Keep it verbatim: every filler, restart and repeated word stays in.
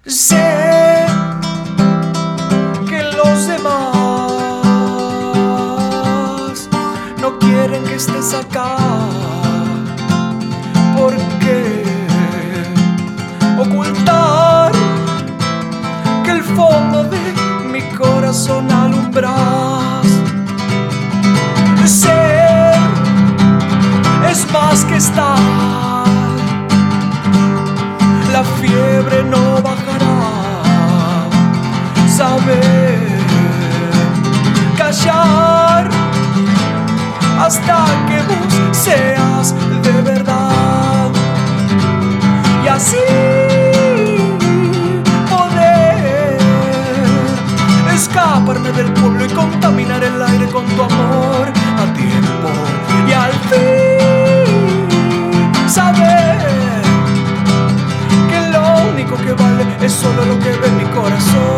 Sé que los demás no quieren que estés acá. ¿Por qué ocultar que el fondo de mi corazón alumbras? Ser es más que estar. La fiebre no bajará. Saber callar hasta que vos seas de verdad. Y así poder escaparme del pueblo y contaminar el aire con tu amor a tiempo. Y al fin saber que lo único que vale es solo lo que ve mi corazón.